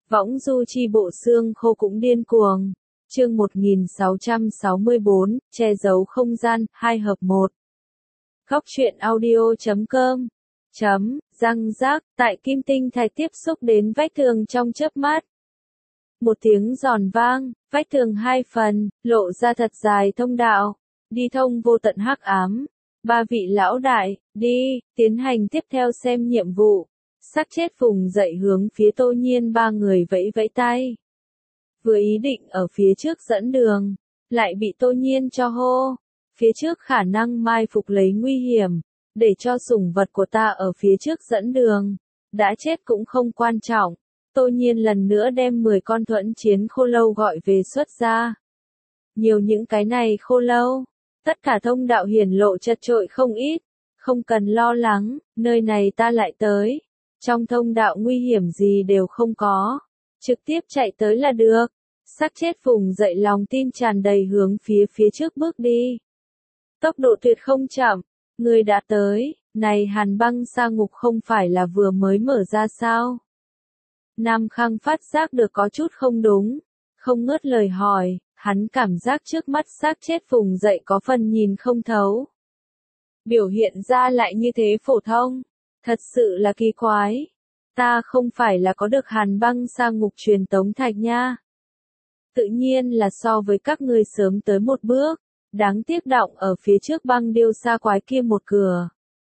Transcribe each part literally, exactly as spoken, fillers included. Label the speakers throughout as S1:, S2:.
S1: Võng du chi bộ xương khô cũng điên cuồng. Chương một nghìn sáu trăm sáu mươi bốn, che giấu không gian, hai hợp một. Góc truyện audio chấm com. Chấm, răng rác, tại kim tinh thạch tiếp xúc đến vách tường trong chớp mắt. Một tiếng giòn vang, vách tường hai phần, lộ ra thật dài thông đạo, đi thông vô tận hắc ám. Ba vị lão đại, đi, tiến hành tiếp theo xem nhiệm vụ. Xác chết vùng dậy hướng phía Tô Nhiên ba người vẫy vẫy tay. Vừa ý định ở phía trước dẫn đường, lại bị Tô Nhiên cho hô. Phía trước khả năng mai phục lấy nguy hiểm, để cho sủng vật của ta ở phía trước dẫn đường. Đã chết cũng không quan trọng. Tô Nhiên lần nữa đem mười con thuẫn chiến khô lâu gọi về xuất ra. Nhiều những cái này khô lâu, tất cả thông đạo hiển lộ chật trội không ít, không cần lo lắng, nơi này ta lại tới. Trong thông đạo nguy hiểm gì đều không có, trực tiếp chạy tới là được. Xác chết vùng dậy lòng tin tràn đầy hướng phía phía trước bước đi. Tốc độ tuyệt không chậm, người đã tới, này hàn băng sa ngục không phải là vừa mới mở ra sao? Nam Khang phát giác được có chút không đúng, không ngớt lời hỏi, hắn cảm giác trước mắt xác chết vùng dậy có phần nhìn không thấu. Biểu hiện ra lại như thế phổ thông, thật sự là kỳ quái. Ta không phải là có được hàn băng sa ngục truyền tống thạch nha. Tự nhiên là so với các ngươi sớm tới một bước, đáng tiếc động ở phía trước băng điêu sa quái kia một cửa.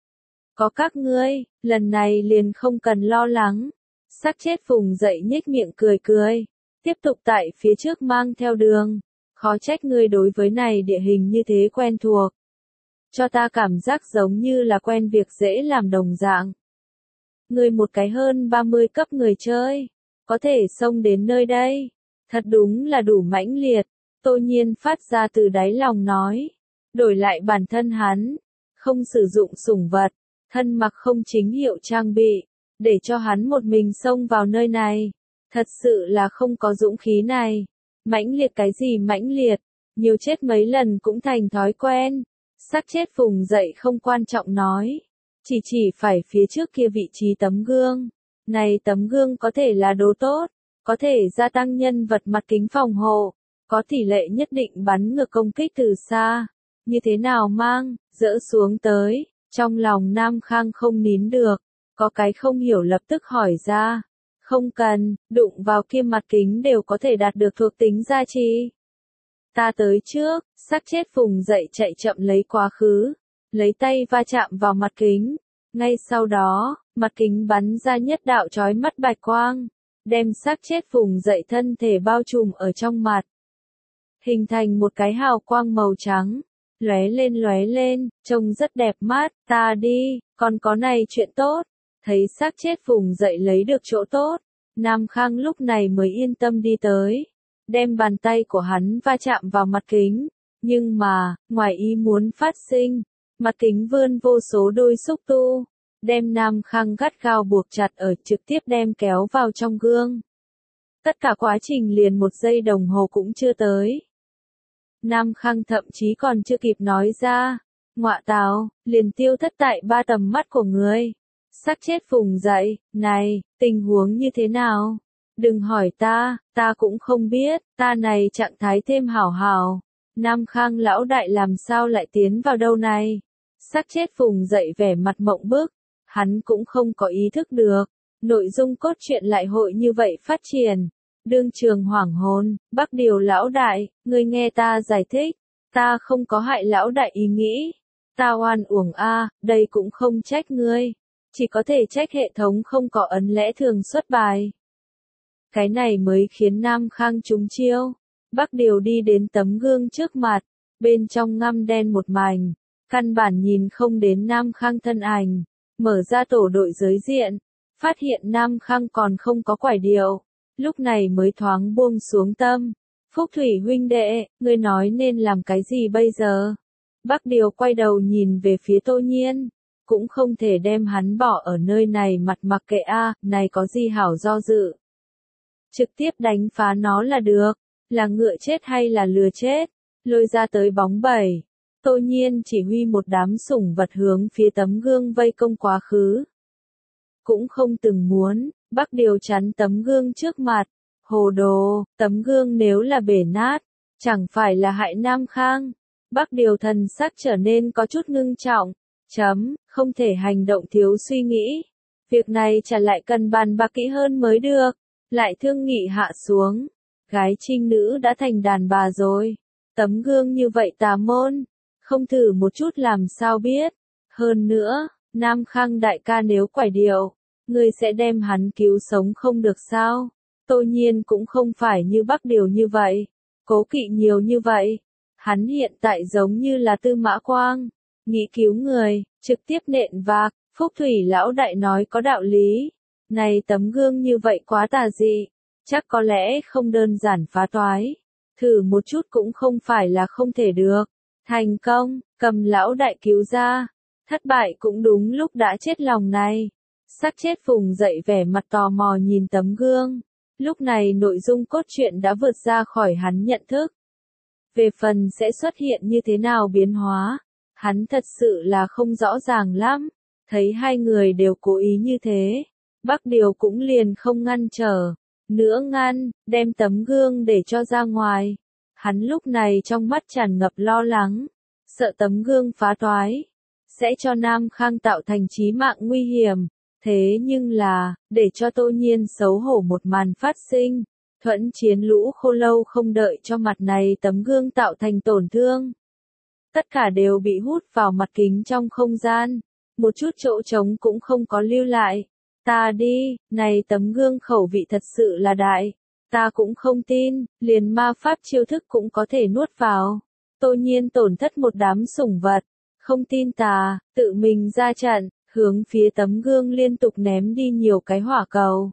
S1: Có các ngươi, lần này liền không cần lo lắng. Xác chết vùng dậy nhếch miệng cười cười, tiếp tục tại phía trước mang theo đường. Khó trách ngươi đối với này địa hình như thế quen thuộc. Cho ta cảm giác giống như là quen việc dễ làm đồng dạng. Ngươi một cái hơn ba mươi cấp người chơi, có thể xông đến nơi đây. Thật đúng là đủ mãnh liệt. Tô Nhiên phát ra từ đáy lòng nói. Đổi lại bản thân hắn, không sử dụng sủng vật, thân mặc không chính hiệu trang bị, để cho hắn một mình xông vào nơi này. Thật sự là không có dũng khí này. Mãnh liệt cái gì mãnh liệt, nhiều chết mấy lần cũng thành thói quen. Xác chết vùng dậy không quan trọng nói. Chỉ chỉ phải phía trước kia vị trí tấm gương. Này tấm gương có thể là đồ tốt, có thể gia tăng nhân vật mặt kính phòng hộ, có tỷ lệ nhất định bắn ngược công kích từ xa. Như thế nào mang, dỡ xuống tới, trong lòng Nam Khang không nín được, có cái không hiểu lập tức hỏi ra. Không cần, đụng vào kia mặt kính đều có thể đạt được thuộc tính gia trì. Ta tới trước, xác chết vùng dậy chạy chậm lấy quá khứ, lấy tay va chạm vào mặt kính. Ngay sau đó, mặt kính bắn ra nhất đạo chói mắt bạch quang, đem xác chết vùng dậy thân thể bao trùm ở trong mặt. Hình thành một cái hào quang màu trắng, lóe lên lóe lên, trông rất đẹp mắt. Ta đi, còn có này chuyện tốt. Thấy xác chết vùng dậy lấy được chỗ tốt, Nam Khang lúc này mới yên tâm đi tới. Đem bàn tay của hắn va chạm vào mặt kính, nhưng mà, ngoài ý muốn phát sinh, mặt kính vươn vô số đôi xúc tu, đem Nam Khang gắt gao buộc chặt ở trực tiếp đem kéo vào trong gương. Tất cả quá trình liền một giây đồng hồ cũng chưa tới. Nam Khang thậm chí còn chưa kịp nói ra, ngọa tào, liền tiêu thất tại ba tầm mắt của người. Xác chết vùng dậy, này, tình huống như thế nào? Đừng hỏi ta, ta cũng không biết, ta này trạng thái thêm hảo hảo. Nam Khang lão đại làm sao lại tiến vào đâu này? Xác chết vùng dậy vẻ mặt mộng bức, hắn cũng không có ý thức được. Nội dung cốt truyện lại hội như vậy phát triển. Đương trường hoảng hồn, Bắc Điều lão đại, ngươi nghe ta giải thích, ta không có hại lão đại ý nghĩ. Ta oan uổng a, đây cũng không trách ngươi. Chỉ có thể trách hệ thống không có ấn lẽ thường xuất bài. Cái này mới khiến Nam Khang trúng chiêu. Bắc Điều đi đến tấm gương trước mặt, bên trong ngăm đen một mảnh, căn bản nhìn không đến Nam Khang thân ảnh. Mở ra tổ đội giới diện, phát hiện Nam Khang còn không có quải điệu, lúc này mới thoáng buông xuống tâm. Phúc Thủy huynh đệ, ngươi nói nên làm cái gì bây giờ? Bắc Điều quay đầu nhìn về phía Tô Nhiên. Cũng không thể đem hắn bỏ ở nơi này mặt mặc kệ a, này có gì hảo do dự. Trực tiếp đánh phá nó là được, là ngựa chết hay là lừa chết, lôi ra tới bóng bẩy. Tô Nhiên chỉ huy một đám sủng vật hướng phía tấm gương vây công quá khứ. Cũng không từng muốn, Bắc Điều chắn tấm gương trước mặt. Hồ đồ, tấm gương nếu là bể nát, chẳng phải là hại Nam Khang. Bắc Điều thần sắc trở nên có chút ngưng trọng. Chấm, không thể hành động thiếu suy nghĩ. Việc này chả lại cần bàn bạc kỹ hơn mới được. Lại thương nghị hạ xuống. Gái trinh nữ đã thành đàn bà rồi. Tấm gương như vậy tà môn. Không thử một chút làm sao biết. Hơn nữa, Nam Khang đại ca nếu quải điệu, ngươi sẽ đem hắn cứu sống không được sao? Tô Nhiên cũng không phải như Bắc Điều như vậy. Cố kỵ nhiều như vậy. Hắn hiện tại giống như là Tư Mã Quang. Nghĩ cứu người, trực tiếp nện vạc. Phúc Thủy lão đại nói có đạo lý. Này tấm gương như vậy quá tà dị. Chắc có lẽ không đơn giản phá toái. Thử một chút cũng không phải là không thể được. Thành công, cầm lão đại cứu ra. Thất bại cũng đúng lúc đã chết lòng này. Sắc chết vùng dậy vẻ mặt tò mò nhìn tấm gương. Lúc này nội dung cốt truyện đã vượt ra khỏi hắn nhận thức. Về phần sẽ xuất hiện như thế nào biến hóa, hắn thật sự là không rõ ràng lắm. Thấy hai người đều cố ý như thế, Bắc Điều cũng liền không ngăn trở. Nữa ngăn, đem tấm gương để cho ra ngoài. Hắn lúc này trong mắt tràn ngập lo lắng, sợ tấm gương phá toái, sẽ cho Nam Khang tạo thành chí mạng nguy hiểm. Thế nhưng là, để cho Tô Nhiên xấu hổ một màn phát sinh, thuẫn chiến lũ khô lâu không đợi cho mặt này tấm gương tạo thành tổn thương. Tất cả đều bị hút vào mặt kính trong không gian, một chút chỗ trống cũng không có lưu lại. Ta đi, này tấm gương khẩu vị thật sự là đại, ta cũng không tin, liền ma pháp chiêu thức cũng có thể nuốt vào. Tô Nhiên tổn thất một đám sủng vật, không tin tà, tự mình ra trận, hướng phía tấm gương liên tục ném đi nhiều cái hỏa cầu.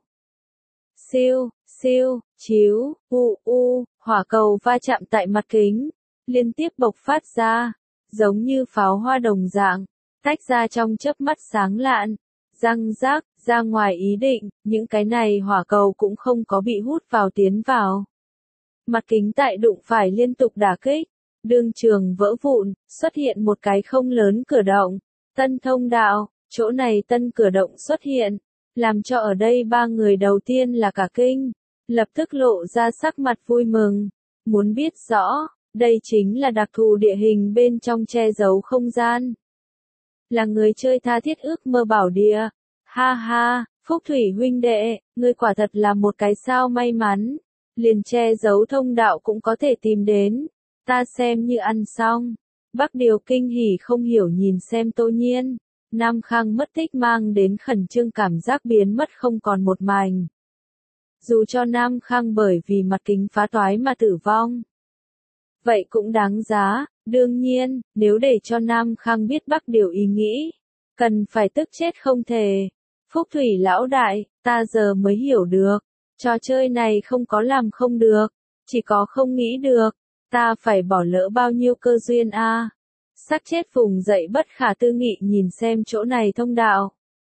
S1: Siêu, siêu, chiếu, u u, hỏa cầu va chạm tại mặt kính, liên tiếp bộc phát ra, giống như pháo hoa đồng dạng, tách ra trong chớp mắt sáng lạn, răng rác, ra ngoài ý định, những cái này hỏa cầu cũng không có bị hút vào tiến vào. Mặt kính tại đụng phải liên tục đả kích, đương trường vỡ vụn, xuất hiện một cái không lớn cửa động, tân thông đạo, chỗ này tân cửa động xuất hiện, làm cho ở đây ba người đầu tiên là cả kinh, lập tức lộ ra sắc mặt vui mừng, muốn biết rõ, đây chính là đặc thù địa hình bên trong che giấu không gian. Là người chơi tha thiết ước mơ bảo địa. Ha ha, Phúc Thủy huynh đệ, ngươi quả thật là một cái sao may mắn. Liền che giấu thông đạo cũng có thể tìm đến. Ta xem như ăn xong. Bắc Điều kinh hỉ không hiểu nhìn xem Tô Nhiên. Nam Khang mất tích mang đến khẩn trương cảm giác biến mất không còn một mảnh. Dù cho Nam Khang bởi vì mặt kính phá toái mà tử vong. Vậy cũng đáng giá, đương nhiên, nếu để cho Nam Khang biết Bắc Điều ý nghĩ, cần phải tức chết không thể. Phúc Thủy lão đại, ta giờ mới hiểu được, trò chơi này không có làm không được, chỉ có không nghĩ được, ta phải bỏ lỡ bao nhiêu cơ duyên a. À. Sắc chết vùng dậy bất khả tư nghị nhìn xem chỗ này thông đạo.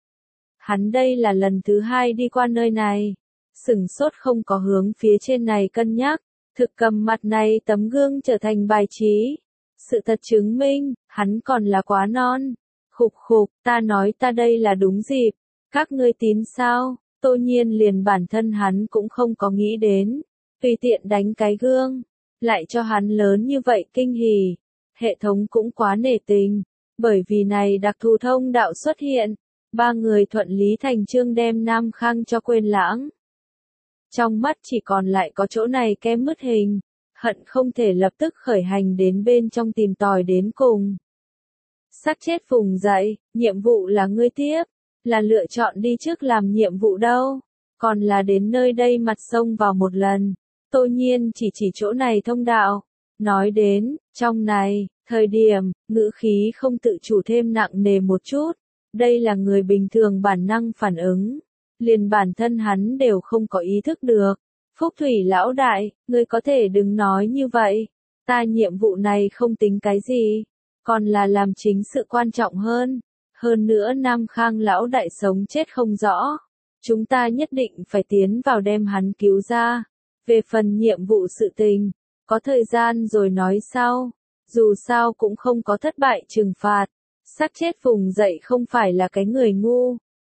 S1: Hắn đây là lần thứ hai đi qua nơi này, sửng sốt không có hướng phía trên này cân nhắc. Thực cầm mặt này tấm gương trở thành bài trí. Sự thật chứng minh, hắn còn là quá non. Khục khục, ta nói ta đây là đúng dịp. Các ngươi tín sao? Tô Nhiên liền bản thân hắn cũng không có nghĩ đến. Tùy tiện đánh cái gương. Lại cho hắn lớn như vậy kinh hỉ. Hệ thống cũng quá nể tình. Bởi vì này đặc thù thông đạo xuất hiện. Ba người thuận lý thành chương đem Nam Khang cho quên lãng. Trong mắt chỉ còn lại có chỗ này kem mứt hình, hận không thể lập tức khởi hành đến bên trong tìm tòi đến cùng. Sắc chết vùng dậy, nhiệm vụ là ngươi tiếp, là lựa chọn đi trước làm nhiệm vụ đâu, còn là đến nơi đây mặt sông vào một lần. Tô Nhiên chỉ chỉ chỗ này thông đạo, nói đến, trong này, thời điểm, ngữ khí không tự chủ thêm nặng nề một chút, đây là người bình thường bản năng phản ứng. Liền bản thân hắn đều không có ý thức được. Phúc Thủy lão đại, ngươi có thể đừng nói như vậy. Ta nhiệm vụ này không tính cái gì, còn là làm chính sự quan trọng hơn. Hơn nữa Nam Khang lão đại sống chết không rõ. Chúng ta nhất định phải tiến vào đem hắn cứu ra. Về phần nhiệm vụ sự tình, có thời gian rồi nói sau. Dù sao cũng không có thất bại trừng phạt. Sắc chết vùng dậy không phải là cái người ngu.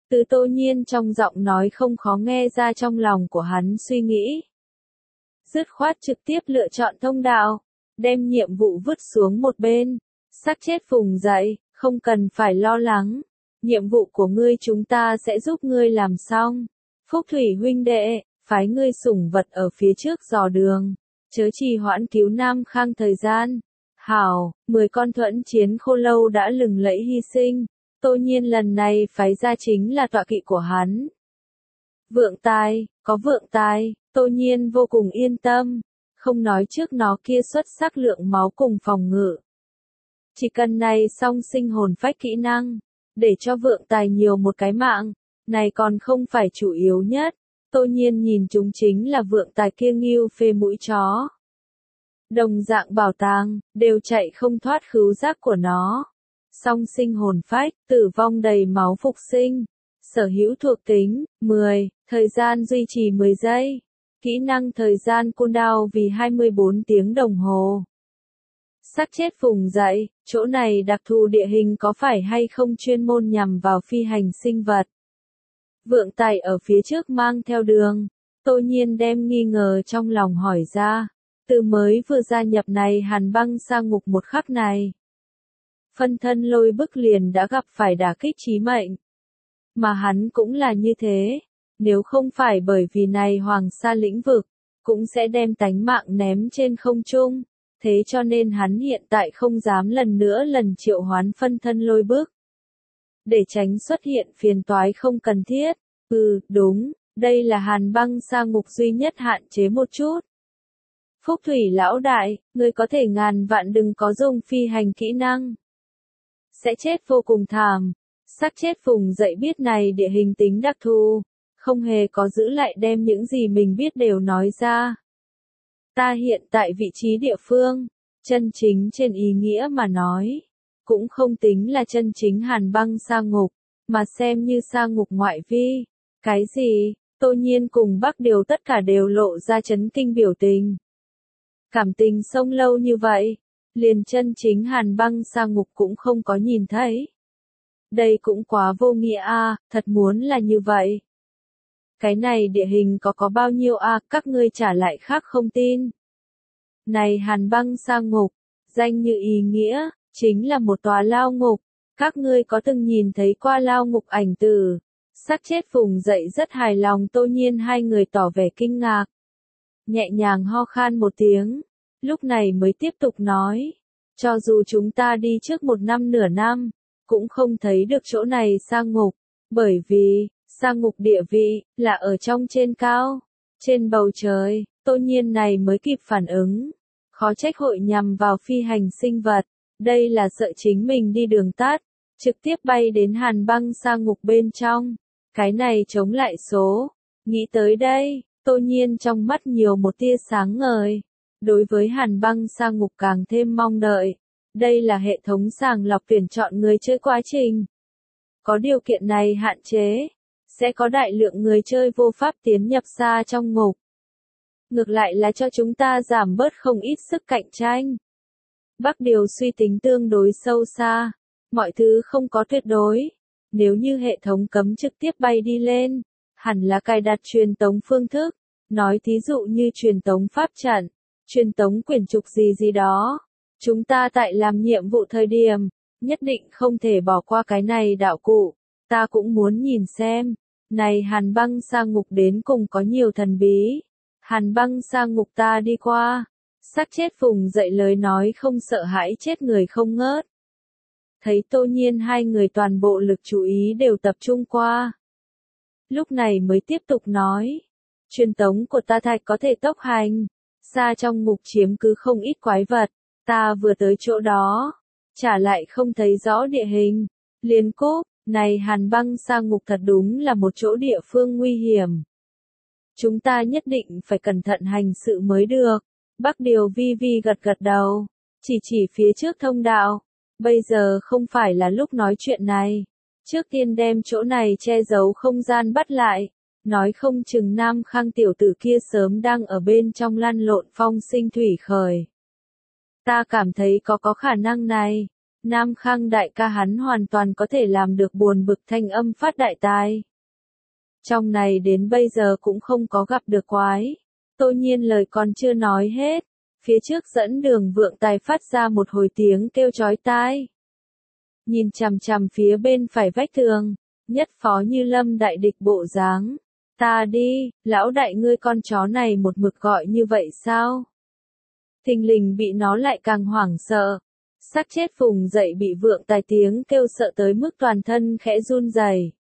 S1: Từ Tô Nhiên trong giọng nói không khó nghe ra trong lòng của hắn suy nghĩ. Dứt khoát trực tiếp lựa chọn thông đạo, đem nhiệm vụ vứt xuống một bên. Xác chết vùng dậy, không cần phải lo lắng. Nhiệm vụ của ngươi chúng ta sẽ giúp ngươi làm xong. Phúc Thủy huynh đệ, phái ngươi sủng vật ở phía trước dò đường. Chớ trì hoãn cứu Nam Khang thời gian. Hảo, mười con thuẫn chiến khô lâu đã lừng lẫy hy sinh. Tô Nhiên lần này phái ra chính là tọa kỵ của hắn. Vượng tài, có vượng tài, Tô Nhiên vô cùng yên tâm. Không nói trước nó kia xuất sắc lượng máu cùng phòng ngự. Chỉ cần này song sinh hồn phách kỹ năng, để cho vượng tài nhiều một cái mạng, này còn không phải chủ yếu nhất. Tô Nhiên nhìn chúng chính là vượng tài kia nghiêu phê mũi chó. Đồng dạng bảo tàng, đều chạy không thoát khứu giác của nó. Song sinh hồn phách, tử vong đầy máu phục sinh. Sở hữu thuộc tính, mười, thời gian duy trì mười giây. Kỹ năng thời gian cooldown vì hai mươi bốn tiếng đồng hồ. Xác chết vùng dậy, chỗ này đặc thù địa hình có phải hay không chuyên môn nhằm vào phi hành sinh vật. Vượng tài ở phía trước mang theo đường. Tô Nhiên đem nghi ngờ trong lòng hỏi ra. Từ mới vừa gia nhập này Hàn Băng Sa Ngục một khắc này. Phân thân lôi bức liền đã gặp phải đả kích chí mệnh. Mà hắn cũng là như thế. Nếu không phải bởi vì này Hoàng Sa lĩnh vực, cũng sẽ đem tánh mạng ném trên không trung. Thế cho nên hắn hiện tại không dám lần nữa lần triệu hoán phân thân lôi bức. Để tránh xuất hiện phiền toái không cần thiết. Ừ, đúng, đây là Hàn Băng Sa Ngục duy nhất hạn chế một chút. Phúc Thủy lão đại, ngươi có thể ngàn vạn đừng có dùng phi hành kỹ năng. Sẽ chết vô cùng thảm. Xác chết vùng dậy biết này địa hình tính đặc thù. Không hề có giữ lại đem những gì mình biết đều nói ra. Ta hiện tại vị trí địa phương, chân chính trên ý nghĩa mà nói. Cũng không tính là chân chính Hàn Băng Sa Ngục, mà xem như Sa Ngục ngoại vi. Cái gì? Tô Nhiên cùng Bắc Điều tất cả đều lộ ra chấn kinh biểu tình. Cảm tình sông lâu như vậy, liền chân chính Hàn Băng Sa Ngục cũng không có nhìn thấy. Đây cũng quá vô nghĩa a, à, thật muốn là như vậy. Cái này địa hình có có bao nhiêu a, à, các ngươi trả lại khác không tin. Này Hàn Băng Sa Ngục, danh như ý nghĩa, chính là một tòa lao ngục. Các ngươi có từng nhìn thấy qua lao ngục ảnh từ? Xác chết vùng dậy rất hài lòng. Tô Nhiên hai người tỏ vẻ kinh ngạc. Nhẹ nhàng ho khan một tiếng, lúc này mới tiếp tục nói. Cho dù chúng ta đi trước một năm nửa năm, cũng không thấy được chỗ này sa ngục, bởi vì, sa ngục địa vị, là ở trong trên cao, trên bầu trời. Tô Nhiên này mới kịp phản ứng. Khó trách hội nhằm vào phi hành sinh vật, đây là sợ chính mình đi đường tắt, trực tiếp bay đến Hàn Băng Sa Ngục bên trong. Cái này chống lại số. Nghĩ tới đây, Tô Nhiên trong mắt nhiều một tia sáng ngời. Đối với Hàn Băng Sa Ngục càng thêm mong đợi. Đây là hệ thống sàng lọc tuyển chọn người chơi quá trình. Có điều kiện này hạn chế, sẽ có đại lượng người chơi vô pháp tiến nhập xa trong ngục. Ngược lại là cho chúng ta giảm bớt không ít sức cạnh tranh. Bắc Điều suy tính tương đối sâu xa. Mọi thứ không có tuyệt đối. Nếu như hệ thống cấm trực tiếp bay đi lên, hẳn là cài đặt truyền tống phương thức. Nói thí dụ như truyền tống pháp trận, truyền tống quyển trục gì gì đó. Chúng ta tại làm nhiệm vụ thời điểm, nhất định không thể bỏ qua cái này đạo cụ. Ta cũng muốn nhìn xem, này Hàn Băng Sa Ngục đến cùng có nhiều thần bí. Hàn Băng Sa Ngục ta đi qua. Xác chết vùng dậy lời nói không sợ hãi chết người không ngớt. Thấy Tô Nhiên hai người toàn bộ lực chú ý đều tập trung qua. Lúc này mới tiếp tục nói. Truyền tống của ta thạch có thể tốc hành. Xa trong ngục chiếm cứ không ít quái vật. Ta vừa tới chỗ đó. Trả lại không thấy rõ địa hình. Liền cốp, này Hàn Băng Sa Ngục thật đúng là một chỗ địa phương nguy hiểm. Chúng ta nhất định phải cẩn thận hành sự mới được. Bắc Điều vi vi gật gật đầu. Chỉ chỉ phía trước thông đạo. Bây giờ không phải là lúc nói chuyện này. Trước tiên đem chỗ này che giấu không gian bắt lại. Nói không chừng Nam Khang tiểu tử kia sớm đang ở bên trong lăn lộn phong sinh thủy khởi. Ta cảm thấy có có khả năng này. Nam Khang đại ca hắn hoàn toàn có thể làm được buồn bực thanh âm phát đại tài. Trong này đến bây giờ cũng không có gặp được quái. Tô Nhiên lời còn chưa nói hết. Phía trước dẫn đường Vượng Tài phát ra một hồi tiếng kêu chói tai. Nhìn chằm chằm phía bên phải vách tường, nhất phó như lâm đại địch bộ dáng. Ta đi, lão đại ngươi con chó này một mực gọi như vậy sao? Thình lình bị nó lại càng hoảng sợ. Sắc chết vùng dậy bị Vượng Tài tiếng kêu sợ tới mức toàn thân khẽ run rẩy.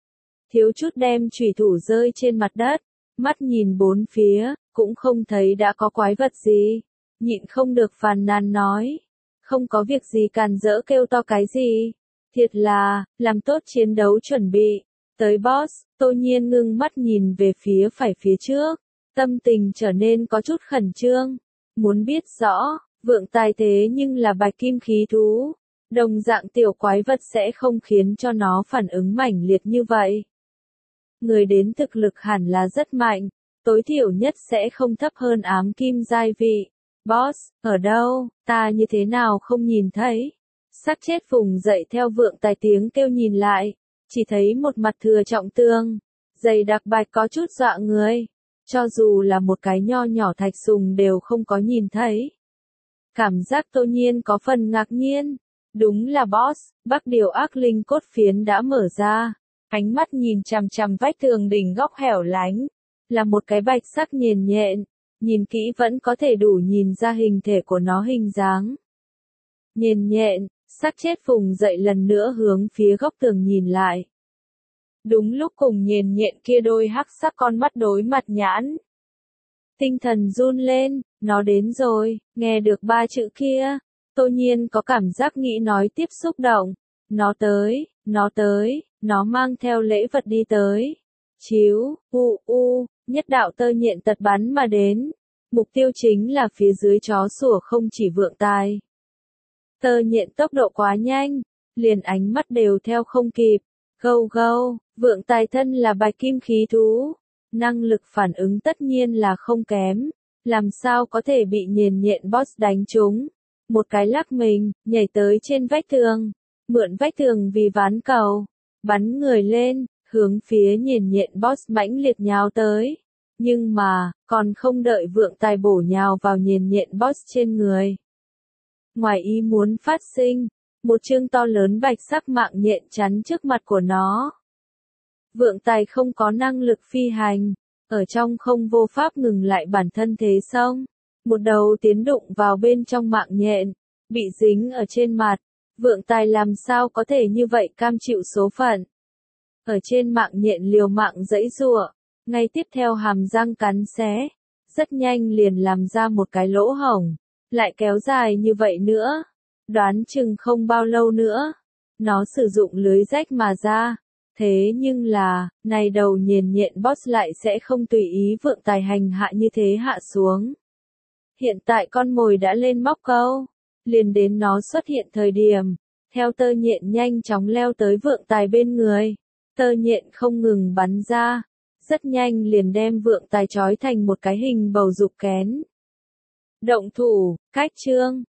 S1: Thiếu chút đem chủy thủ rơi trên mặt đất, mắt nhìn bốn phía, cũng không thấy đã có quái vật gì. Nhịn không được phàn nàn nói. Không có việc gì càn rỡ kêu to cái gì. Thiệt là, làm tốt chiến đấu chuẩn bị. Tới boss, Tô Nhiên ngưng mắt nhìn về phía phải phía trước. Tâm tình trở nên có chút khẩn trương. Muốn biết rõ, Vượng Tài thế nhưng là bạch kim khí thú. Đồng dạng tiểu quái vật sẽ không khiến cho nó phản ứng mãnh liệt như vậy. Người đến thực lực hẳn là rất mạnh. Tối thiểu nhất sẽ không thấp hơn ám kim giai vị. Boss, ở đâu, ta như thế nào không nhìn thấy. Sắc chết vùng dậy theo Vượng Tài tiếng kêu nhìn lại. Chỉ thấy một mặt thừa trọng tương. Dày đặc bạch có chút dọa người. Cho dù là một cái nho nhỏ thạch sùng đều không có nhìn thấy. Cảm giác Tô Nhiên có phần ngạc nhiên. Đúng là boss, Bắc Điều ác linh cốt phiến đã mở ra. Ánh mắt nhìn chằm chằm vách tường đỉnh góc hẻo lánh. Là một cái bạch sắc nhền nhện. Nhìn kỹ vẫn có thể đủ nhìn ra hình thể của nó hình dáng. Nhền nhện, sắc chết vùng dậy lần nữa hướng phía góc tường nhìn lại. Đúng lúc cùng nhền nhện kia đôi hắc sắc con mắt đối mặt nhãn. Tinh thần run lên, nó đến rồi, nghe được ba chữ kia. Tô Nhiên có cảm giác nghĩ nói tiếp xúc động. Nó tới, nó tới, nó mang theo lễ vật đi tới. Chiếu, u u, nhất đạo tơ nhện tật bắn mà đến. Mục tiêu chính là phía dưới chó sủa không chỉ Vượng Tài. Tơ nhện tốc độ quá nhanh, liền ánh mắt đều theo không kịp. Gâu gâu, Vượng Tài thân là bạch kim khí thú. Năng lực phản ứng tất nhiên là không kém. Làm sao có thể bị nhền nhện boss đánh trúng. Một cái lắc mình, nhảy tới trên vách tường. Mượn vách tường vì ván cầu. Bắn người lên, hướng phía nhền nhện boss mãnh liệt nhào tới. Nhưng mà, còn không đợi Vượng Tài bổ nhào vào nhền nhện boss trên người. Ngoài ý muốn phát sinh, một chương to lớn bạch sắc mạng nhện chắn trước mặt của nó. Vượng Tài không có năng lực phi hành, ở trong không vô pháp ngừng lại bản thân thế xong. Một đầu tiến đụng vào bên trong mạng nhện, bị dính ở trên mặt. Vượng Tài làm sao có thể như vậy cam chịu số phận. Ở trên mạng nhện liều mạng giãy giụa. Ngay tiếp theo hàm răng cắn xé, rất nhanh liền làm ra một cái lỗ hổng, lại kéo dài như vậy nữa, đoán chừng không bao lâu nữa, nó sử dụng lưới rách mà ra, thế nhưng là, này đầu nhền nhện boss lại sẽ không tùy ý Vượng Tài hành hạ như thế hạ xuống. Hiện tại con mồi đã lên móc câu, liền đến nó xuất hiện thời điểm, theo tơ nhện nhanh chóng leo tới Vượng Tài bên người, tơ nhện không ngừng bắn ra. Rất nhanh liền đem Vượng Tài trói thành một cái hình bầu dục kén. Động thủ, cách chương,